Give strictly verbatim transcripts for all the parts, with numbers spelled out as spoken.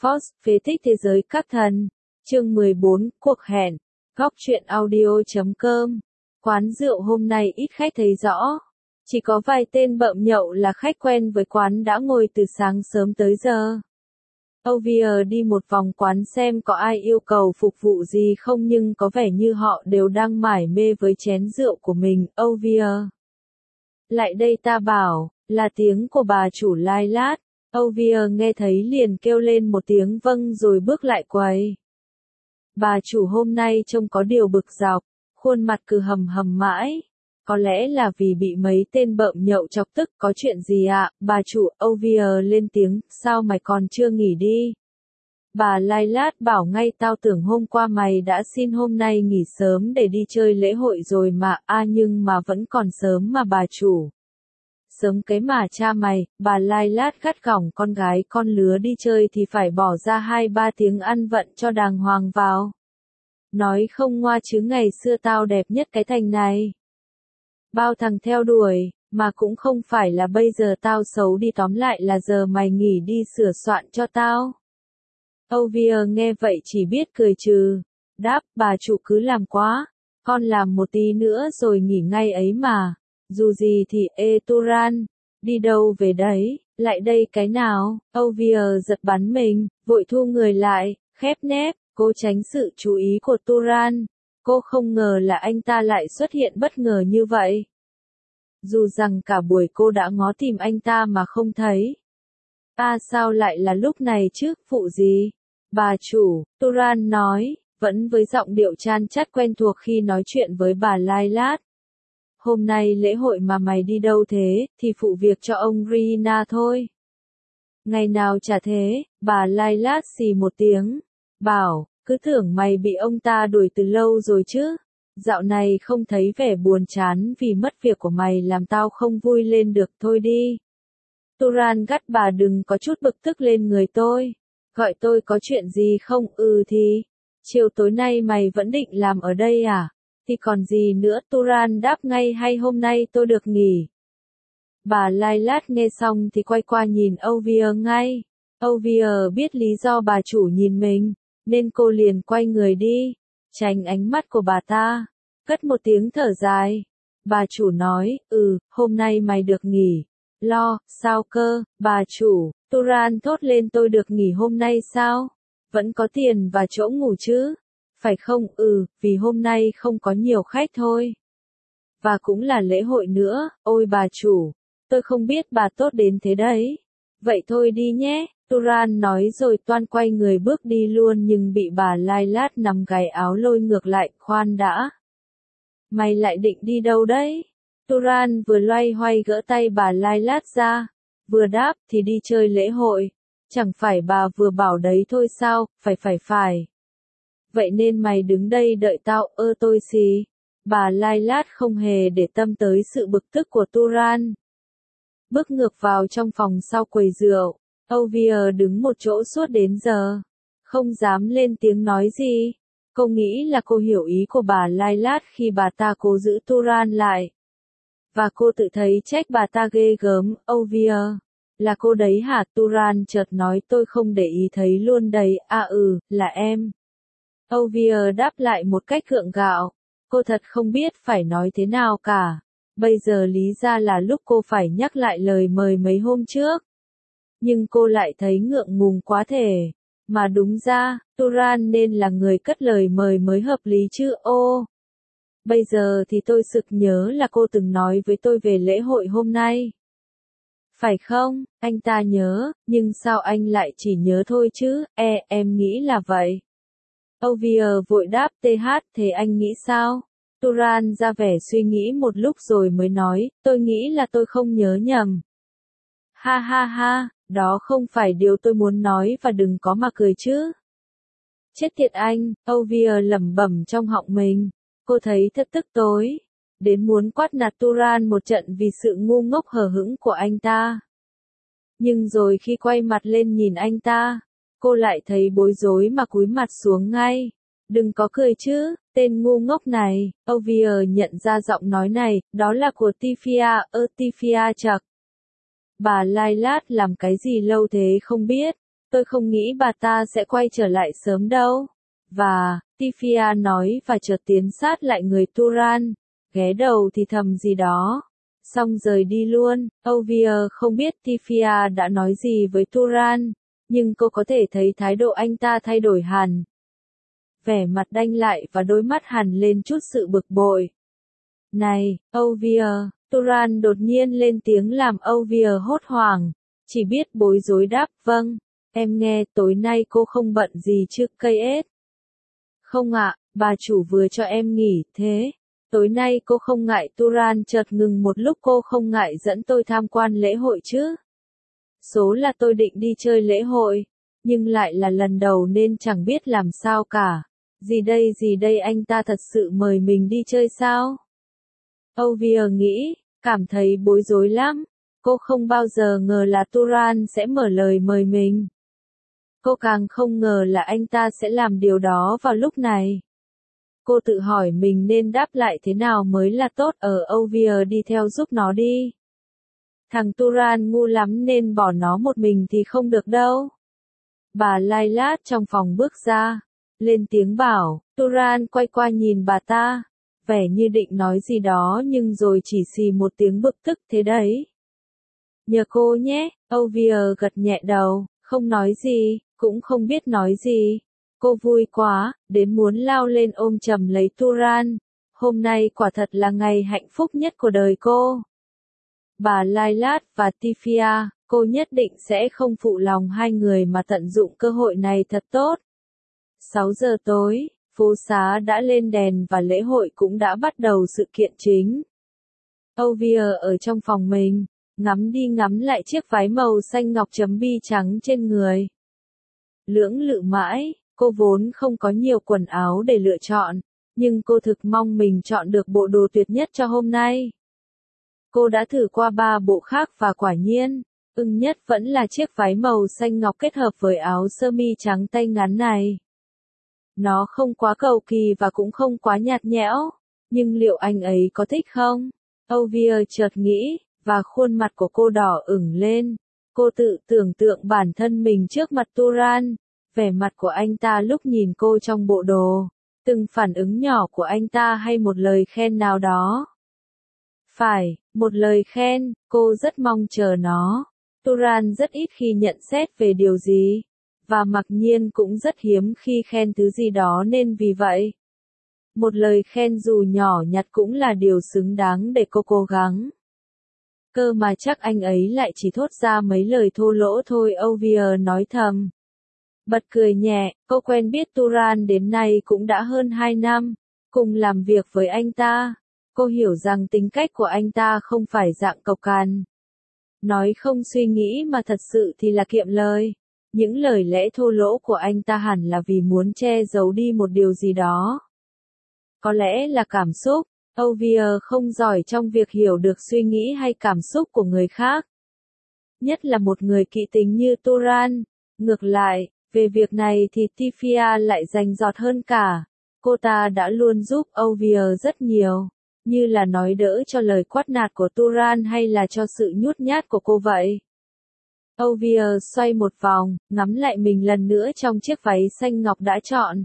Force, phế tích thế giới các thần. Chương mười bốn, cuộc hẹn. Góc truyện audio.com. Quán rượu hôm nay ít khách thấy rõ. Chỉ có vài tên bợm nhậu là khách quen với quán đã ngồi từ sáng sớm tới giờ. Ovier đi một vòng quán xem có ai yêu cầu phục vụ gì không, nhưng có vẻ như họ đều đang mải mê với chén rượu của mình. Ovier, lại đây ta bảo, là tiếng của bà chủ Lilat. Ovier nghe thấy liền kêu lên một tiếng vâng rồi bước lại quầy. Bà chủ hôm nay trông có điều bực dọc, khuôn mặt cứ hầm hầm mãi. Có lẽ là vì bị mấy tên bợm nhậu chọc tức. Có chuyện gì ạ? Bà chủ. Ovier lên tiếng, sao mày còn chưa nghỉ đi? Bà Lilat bảo ngay, tao tưởng hôm qua mày đã xin hôm nay nghỉ sớm để đi chơi lễ hội rồi mà. À nhưng mà vẫn còn sớm mà bà chủ. Sớm cái mà cha mày. Bà Lilat gắt gỏng, con gái con lứa đi chơi thì phải bỏ ra hai ba tiếng ăn vận cho đàng hoàng vào. Nói không ngoa chứ ngày xưa tao đẹp nhất cái thành này. Bao thằng theo đuổi, mà cũng không phải là bây giờ tao xấu đi, tóm lại là giờ mày nghỉ đi sửa soạn cho tao. Ovier nghe vậy chỉ biết cười trừ. Đáp, bà chủ cứ làm quá, con làm một tí nữa rồi nghỉ ngay ấy mà. Dù gì thì, ê Turan, đi đâu về đấy, lại đây cái nào. Ovier giật bắn mình, vội thu người lại, khép nép, cố tránh sự chú ý của Turan. Cô không ngờ là anh ta lại xuất hiện bất ngờ như vậy. Dù rằng cả buổi cô đã ngó tìm anh ta mà không thấy. À sao lại là lúc này chứ, phụ gì? Bà chủ, Turan nói, vẫn với giọng điệu chan chát quen thuộc khi nói chuyện với bà Lilat. Hôm nay lễ hội mà mày đi đâu thế, thì phụ việc cho ông Rina thôi. Ngày nào chả thế. Bà Lilat xì một tiếng, bảo, cứ tưởng mày bị ông ta đuổi từ lâu rồi chứ. Dạo này không thấy vẻ buồn chán vì mất việc của mày làm tao không vui lên được, thôi đi. Turan gắt, bà đừng có chút bực tức lên người tôi. Gọi tôi có chuyện gì không? Ừ thì, chiều tối nay mày vẫn định làm ở đây à? Thì còn gì nữa? Turan đáp ngay, hay hôm nay tôi được nghỉ. Bà Lilat nghe xong thì quay qua nhìn Ovier ngay. Ovier biết lý do bà chủ nhìn mình, nên cô liền quay người đi, tránh ánh mắt của bà ta, cất một tiếng thở dài. Bà chủ nói, ừ, hôm nay mày được nghỉ. Lo, sao cơ, bà chủ? Turan thốt lên, tôi được nghỉ hôm nay sao? Vẫn có tiền và chỗ ngủ chứ? Phải không? Ừ, vì hôm nay không có nhiều khách thôi. Và cũng là lễ hội nữa. Ôi bà chủ, tôi không biết bà tốt đến thế đấy. Vậy thôi đi nhé. Turan nói rồi toan quay người bước đi luôn, nhưng bị bà Lilat nắm gáy áo lôi ngược lại. Khoan đã. Mày lại định đi đâu đấy? Turan vừa loay hoay gỡ tay bà Lilat ra, vừa đáp, thì đi chơi lễ hội. Chẳng phải bà vừa bảo đấy thôi sao? Phải phải phải. Vậy nên mày đứng đây đợi tao. Ơ tôi xì. Bà Lilat không hề để tâm tới sự bực tức của Turan. Bước ngược vào trong phòng sau quầy rượu. Ovier đứng một chỗ suốt đến giờ, không dám lên tiếng nói gì. Cô nghĩ là cô hiểu ý của bà Lilat khi bà ta cố giữ Turan lại. Và cô tự thấy trách bà ta ghê gớm. Ovier, là cô đấy hả? Turan chợt nói, tôi không để ý thấy luôn đấy. À ừ, là em. Ovier đáp lại một cách gượng gạo. Cô thật không biết phải nói thế nào cả. Bây giờ lý ra là lúc cô phải nhắc lại lời mời mấy hôm trước. Nhưng cô lại thấy ngượng ngùng quá thể. Mà đúng ra, Turan nên là người cất lời mời mới hợp lý chứ. Ô, bây giờ thì tôi sực nhớ là cô từng nói với tôi về lễ hội hôm nay. Phải không? Anh ta nhớ, nhưng sao anh lại chỉ nhớ thôi chứ? E, em nghĩ là vậy. Ovier vội đáp, th, thế anh nghĩ sao? Turan ra vẻ suy nghĩ một lúc rồi mới nói, tôi nghĩ là tôi không nhớ nhầm. Ha ha ha, đó không phải điều tôi muốn nói, và đừng có mà cười chứ. Chết tiệt anh, Ovier lẩm bẩm trong họng mình. Cô thấy thật tức tối, đến muốn quát nạt Turan một trận vì sự ngu ngốc hờ hững của anh ta. Nhưng rồi khi quay mặt lên nhìn anh ta, cô lại thấy bối rối mà cúi mặt xuống ngay. Đừng có cười chứ, tên ngu ngốc này. Ovier nhận ra giọng nói này, đó là của Tifia. Ơ Tifia chậc. Bà Lilat làm cái gì lâu thế không biết. tôi không nghĩ bà ta sẽ quay trở lại sớm đâu. Và, Tifia nói và chợt tiến sát lại người Turan, ghé đầu thì thầm gì đó, xong rời đi luôn. Ovia không biết Tifia đã nói gì với Turan, nhưng cô có thể thấy thái độ anh ta thay đổi hẳn. Vẻ mặt đanh lại và đôi mắt hằn lên chút sự bực bội. Này, Ovia, Turan đột nhiên lên tiếng làm Ovia hốt hoảng, chỉ biết bối rối đáp, vâng, em nghe tối nay cô không bận gì chứ cây ết. Không ạ, bà chủ vừa cho em nghỉ, thế. Tối nay cô không ngại. Turan chợt ngừng một lúc, cô không ngại dẫn tôi tham quan lễ hội chứ? Số là tôi định đi chơi lễ hội, nhưng lại là lần đầu nên chẳng biết làm sao cả. Gì đây gì đây, anh ta thật sự mời mình đi chơi sao? Ovia nghĩ, cảm thấy bối rối lắm. Cô không bao giờ ngờ là Turan sẽ mở lời mời mình. Cô càng không ngờ là anh ta sẽ làm điều đó vào lúc này. Cô tự hỏi mình nên đáp lại thế nào mới là tốt. Ở Ovia đi theo giúp nó đi. Thằng Turan ngu lắm nên bỏ nó một mình thì không được đâu. Bà Lailat trong phòng bước ra, lên tiếng bảo. Turan quay qua nhìn bà ta, vẻ như định nói gì đó nhưng rồi chỉ xì một tiếng bực tức, thế đấy. Nhờ cô nhé. Ovia gật nhẹ đầu, không nói gì, cũng không biết nói gì. Cô vui quá, đến muốn lao lên ôm chầm lấy Turan. Hôm nay quả thật là ngày hạnh phúc nhất của đời cô. Bà Lailat và Tifia, cô nhất định sẽ không phụ lòng hai người mà tận dụng cơ hội này thật tốt. sáu giờ tối, phố xá đã lên đèn và lễ hội cũng đã bắt đầu sự kiện chính. Ovia ở trong phòng mình, ngắm đi ngắm lại chiếc váy màu xanh ngọc chấm bi trắng trên người. Lưỡng lự mãi, cô vốn không có nhiều quần áo để lựa chọn, nhưng cô thực mong mình chọn được bộ đồ tuyệt nhất cho hôm nay. Cô đã thử qua ba bộ khác và quả nhiên, ưng nhất vẫn là chiếc váy màu xanh ngọc kết hợp với áo sơ mi trắng tay ngắn này. Nó không quá cầu kỳ và cũng không quá nhạt nhẽo, nhưng liệu anh ấy có thích không? Ovia chợt nghĩ, và khuôn mặt của cô đỏ ửng lên. Cô tự tưởng tượng bản thân mình trước mặt Turan, vẻ mặt của anh ta lúc nhìn cô trong bộ đồ, từng phản ứng nhỏ của anh ta hay một lời khen nào đó. Phải, một lời khen, cô rất mong chờ nó. Turan rất ít khi nhận xét về điều gì, và mặc nhiên cũng rất hiếm khi khen thứ gì đó nên vì vậy, một lời khen dù nhỏ nhặt cũng là điều xứng đáng để cô cố gắng. Cơ mà chắc anh ấy lại chỉ thốt ra mấy lời thô lỗ thôi, Ovia nói thầm. Bật cười nhẹ, cô quen biết Turan đến nay cũng đã hơn hai năm, cùng làm việc với anh ta. Cô hiểu rằng tính cách của anh ta không phải dạng cộc cằn. Nói không suy nghĩ mà thật sự thì là kiệm lời. Những lời lẽ thô lỗ của anh ta hẳn là vì muốn che giấu đi một điều gì đó. Có lẽ là cảm xúc. Ovia không giỏi trong việc hiểu được suy nghĩ hay cảm xúc của người khác. Nhất là một người kỹ tính như Turan. Ngược lại, về việc này thì Tifia lại rành rọt hơn cả. Cô ta đã luôn giúp Ovia rất nhiều, như là nói đỡ cho lời quát nạt của Turan hay là cho sự nhút nhát của cô vậy. Ovia xoay một vòng, ngắm lại mình lần nữa trong chiếc váy xanh ngọc đã chọn.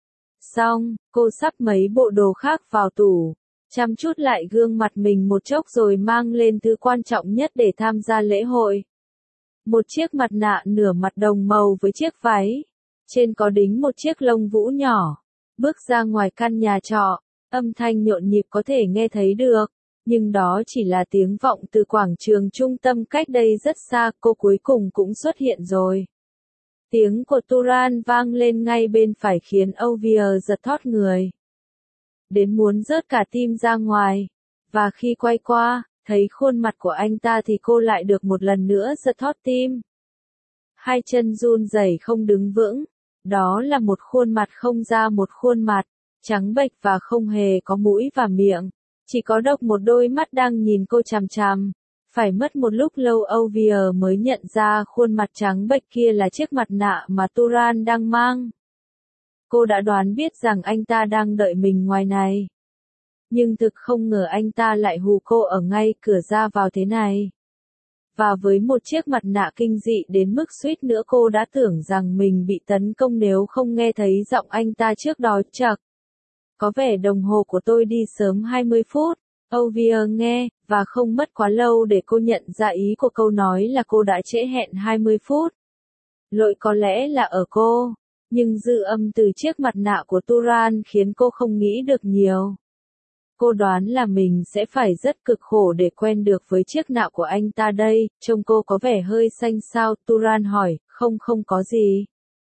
Xong, cô sắp mấy bộ đồ khác vào tủ, chăm chút lại gương mặt mình một chốc rồi mang lên thứ quan trọng nhất để tham gia lễ hội. Một chiếc mặt nạ nửa mặt đồng màu với chiếc váy, trên có đính một chiếc lông vũ nhỏ. Bước ra ngoài căn nhà trọ, âm thanh nhộn nhịp có thể nghe thấy được, nhưng đó chỉ là tiếng vọng từ quảng trường trung tâm cách đây rất xa. Cô cuối cùng cũng xuất hiện rồi. Tiếng của Turan vang lên ngay bên phải khiến Ovia giật thót người. Đến muốn rớt cả tim ra ngoài. Và khi quay qua, thấy khuôn mặt của anh ta thì cô lại được một lần nữa giật thót tim. Hai chân run rẩy không đứng vững. Đó là một khuôn mặt không da, một khuôn mặt trắng bệch và không hề có mũi và miệng. Chỉ có độc một đôi mắt đang nhìn cô chằm chằm. Phải mất một lúc lâu Ovia mới nhận ra khuôn mặt trắng bệch kia là chiếc mặt nạ mà Turan đang mang. Cô đã đoán biết rằng anh ta đang đợi mình ngoài này. Nhưng thực không ngờ anh ta lại hù cô ở ngay cửa ra vào thế này. Và với một chiếc mặt nạ kinh dị đến mức suýt nữa cô đã tưởng rằng mình bị tấn công nếu không nghe thấy giọng anh ta trước đó. Chậc. Có vẻ đồng hồ của tôi đi sớm hai mươi phút. Ovia nghe, và không mất quá lâu để cô nhận ra ý của câu nói là cô đã trễ hẹn hai mươi phút. Lỗi có lẽ là ở cô, nhưng dư âm từ chiếc mặt nạ của Turan khiến cô không nghĩ được nhiều. Cô đoán là mình sẽ phải rất cực khổ để quen được với chiếc nạ của anh ta đây, trông cô có vẻ hơi xanh xao. Turan hỏi, không không có gì.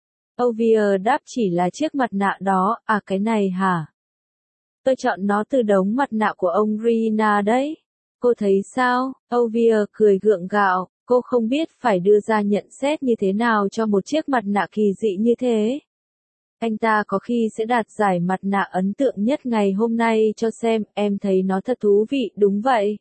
Ovia đáp chỉ là chiếc mặt nạ đó. À cái này hả? Tôi chọn nó từ đống mặt nạ của ông Rina đấy. Cô thấy sao? Ovia cười gượng gạo, cô không biết phải đưa ra nhận xét như thế nào cho một chiếc mặt nạ kỳ dị như thế. Anh ta có khi sẽ đạt giải mặt nạ ấn tượng nhất ngày hôm nay cho xem, em thấy nó thật thú vị. Đúng vậy.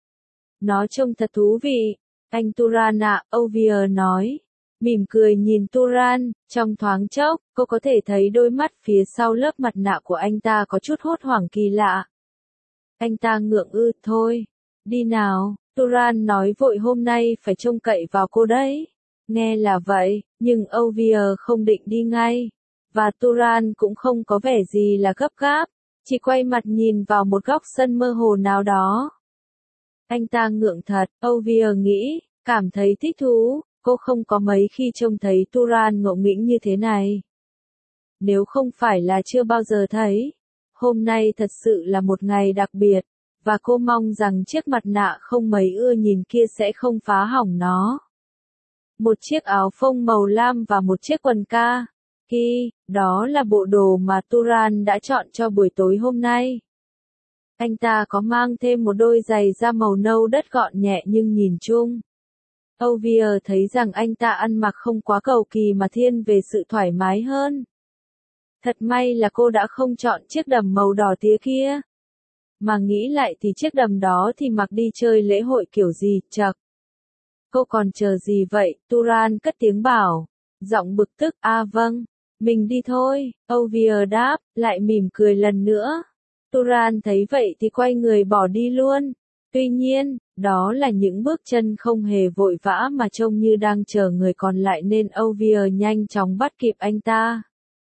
Nó trông thật thú vị. Anh Turan ạ, Ovia nói. Mỉm cười nhìn Turan, trong thoáng chốc, cô có thể thấy đôi mắt phía sau lớp mặt nạ của anh ta có chút hốt hoảng kỳ lạ. Anh ta ngượng ư, thôi. Đi nào, Turan nói vội, hôm nay phải trông cậy vào cô đấy. Nghe là vậy, nhưng Ovia không định đi ngay. Và Turan cũng không có vẻ gì là gấp gáp, chỉ quay mặt nhìn vào một góc sân mơ hồ nào đó. Anh ta ngượng thật, Ovia nghĩ, cảm thấy thích thú, cô không có mấy khi trông thấy Turan ngộ nghĩnh như thế này. Nếu không phải là chưa bao giờ thấy, hôm nay thật sự là một ngày đặc biệt, và cô mong rằng chiếc mặt nạ không mấy ưa nhìn kia sẽ không phá hỏng nó. Một chiếc áo phông màu lam và một chiếc quần ca. Ki, đó là bộ đồ mà Turan đã chọn cho buổi tối hôm nay. Anh ta có mang thêm một đôi giày da màu nâu đất gọn nhẹ nhưng nhìn chung. Ovia thấy rằng anh ta ăn mặc không quá cầu kỳ mà thiên về sự thoải mái hơn. Thật may là cô đã không chọn chiếc đầm màu đỏ tía kia. Mà nghĩ lại thì chiếc đầm đó thì mặc đi chơi lễ hội kiểu gì, chậc. Cô còn chờ gì vậy? Turan cất tiếng bảo. Giọng bực tức, à vâng. Mình đi thôi, Ovia đáp, lại mỉm cười lần nữa. Turan thấy vậy thì quay người bỏ đi luôn. Tuy nhiên, đó là những bước chân không hề vội vã mà trông như đang chờ người còn lại nên Ovia nhanh chóng bắt kịp anh ta.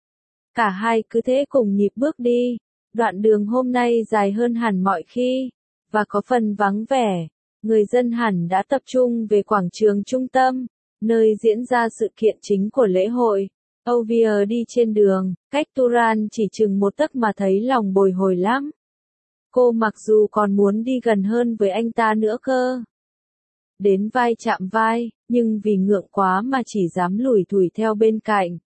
Cả hai cứ thế cùng nhịp bước đi. Đoạn đường hôm nay dài hơn hẳn mọi khi, và có phần vắng vẻ. Người dân hẳn đã tập trung về quảng trường trung tâm, nơi diễn ra sự kiện chính của lễ hội. Ovia đi trên đường, cách Turan chỉ chừng một tấc mà thấy lòng bồi hồi lắm. Cô mặc dù còn muốn đi gần hơn với anh ta nữa cơ. Đến vai chạm vai, nhưng vì ngượng quá mà chỉ dám lủi thủi theo bên cạnh.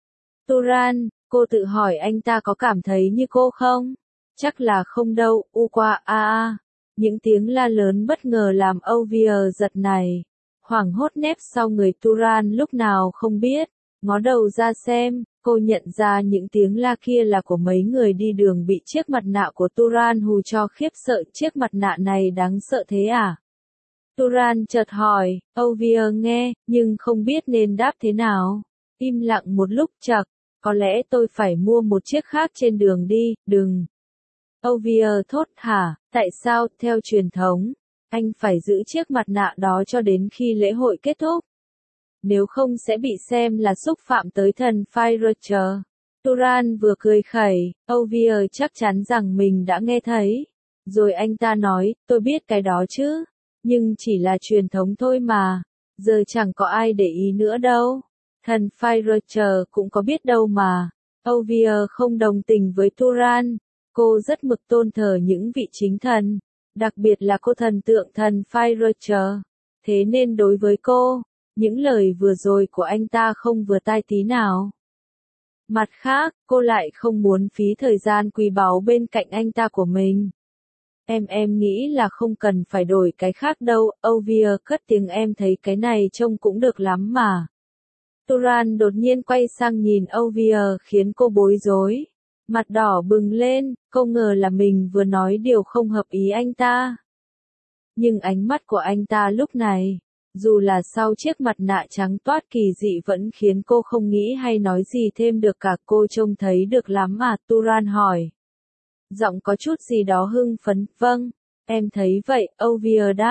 Turan, cô tự hỏi anh ta có cảm thấy như cô không? Chắc là không đâu, u qua a a. Những tiếng la lớn bất ngờ làm Ovia giật này. Hoảng hốt nép sau người Turan lúc nào không biết. Ngó đầu ra xem, cô nhận ra những tiếng la kia là của mấy người đi đường bị chiếc mặt nạ của Turan hù cho khiếp sợ. Chiếc mặt nạ này đáng sợ thế à? Turan chợt hỏi, Ovia nghe, nhưng không biết nên đáp thế nào. Im lặng một lúc, chậc, có lẽ tôi phải mua một chiếc khác trên đường đi, đừng. Ovia thốt, hả, tại sao, theo truyền thống, anh phải giữ chiếc mặt nạ đó cho đến khi lễ hội kết thúc. Nếu không sẽ bị xem là xúc phạm tới thần Fire. Turan vừa cười khẩy, Ovia chắc chắn rằng mình đã nghe thấy. Rồi anh ta nói, tôi biết cái đó chứ, nhưng chỉ là truyền thống thôi mà, giờ chẳng có ai để ý nữa đâu. Thần Fire cũng có biết đâu mà. Ovia không đồng tình với Turan, cô rất mực tôn thờ những vị chính thần, đặc biệt là cô thần tượng thần Fire. Thế nên đối với cô, những lời vừa rồi của anh ta không vừa tai tí nào. Mặt khác, cô lại không muốn phí thời gian quý báu bên cạnh anh ta của mình. Em em nghĩ là không cần phải đổi cái khác đâu, Ovia cất tiếng, em thấy cái này trông cũng được lắm mà. Turan đột nhiên quay sang nhìn Ovia khiến cô bối rối. Mặt đỏ bừng lên, cô ngờ là mình vừa nói điều không hợp ý anh ta. Nhưng ánh mắt của anh ta lúc này, dù là sau chiếc mặt nạ trắng toát kỳ dị vẫn khiến cô không nghĩ hay nói gì thêm được cả. Cô trông thấy được lắm à? Turan hỏi. Giọng có chút gì đó hưng phấn, vâng, em thấy vậy, Ovia đáp.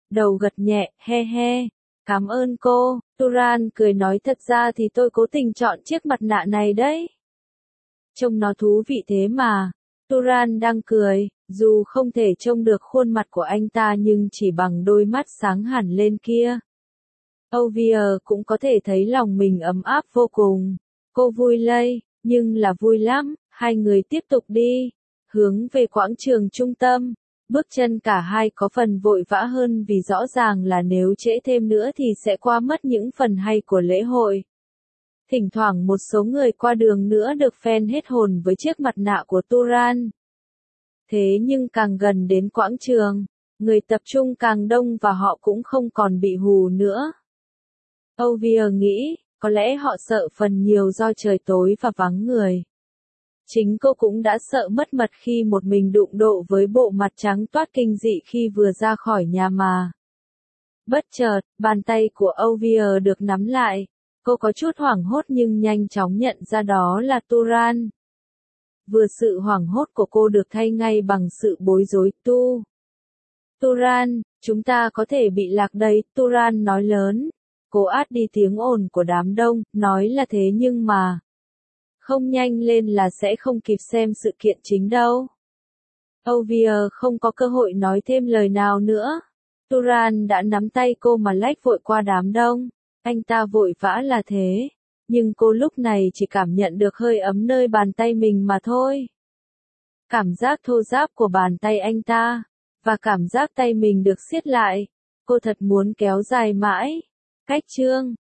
đầu gật nhẹ, he he. Cảm ơn cô, Turan cười nói thật ra thì tôi cố tình chọn chiếc mặt nạ này đấy. Trông nó thú vị thế mà. Turan đang cười, dù không thể trông được khuôn mặt của anh ta nhưng chỉ bằng đôi mắt sáng hẳn lên kia. Ovia cũng có thể thấy lòng mình ấm áp vô cùng. Cô vui lây, nhưng là vui lắm, hai người tiếp tục đi, hướng về quảng trường trung tâm. Bước chân cả hai có phần vội vã hơn vì rõ ràng là nếu trễ thêm nữa thì sẽ qua mất những phần hay của lễ hội. Thỉnh thoảng một số người qua đường nữa được fan hết hồn với chiếc mặt nạ của Turan. Thế nhưng càng gần đến quảng trường, người tập trung càng đông và họ cũng không còn bị hù nữa. Ovia nghĩ, có lẽ họ sợ phần nhiều do trời tối và vắng người. Chính cô cũng đã sợ mất mật khi một mình đụng độ với bộ mặt trắng toát kinh dị khi vừa ra khỏi nhà mà. Bất chợt, bàn tay của Ovia được nắm lại. Cô có chút hoảng hốt nhưng nhanh chóng nhận ra đó là Turan. Vừa sự hoảng hốt của cô được thay ngay bằng sự bối rối. Tu. Turan, chúng ta có thể bị lạc đấy, Turan nói lớn. Cô át đi tiếng ồn của đám đông, nói là thế nhưng mà. Không nhanh lên là sẽ không kịp xem sự kiện chính đâu. Ovia không có cơ hội nói thêm lời nào nữa. Turan đã nắm tay cô mà lách vội qua đám đông. Anh ta vội vã là thế. Nhưng cô lúc này chỉ cảm nhận được hơi ấm nơi bàn tay mình mà thôi. Cảm giác thô ráp của bàn tay anh ta. Và cảm giác tay mình được siết lại. Cô thật muốn kéo dài mãi. Cách chương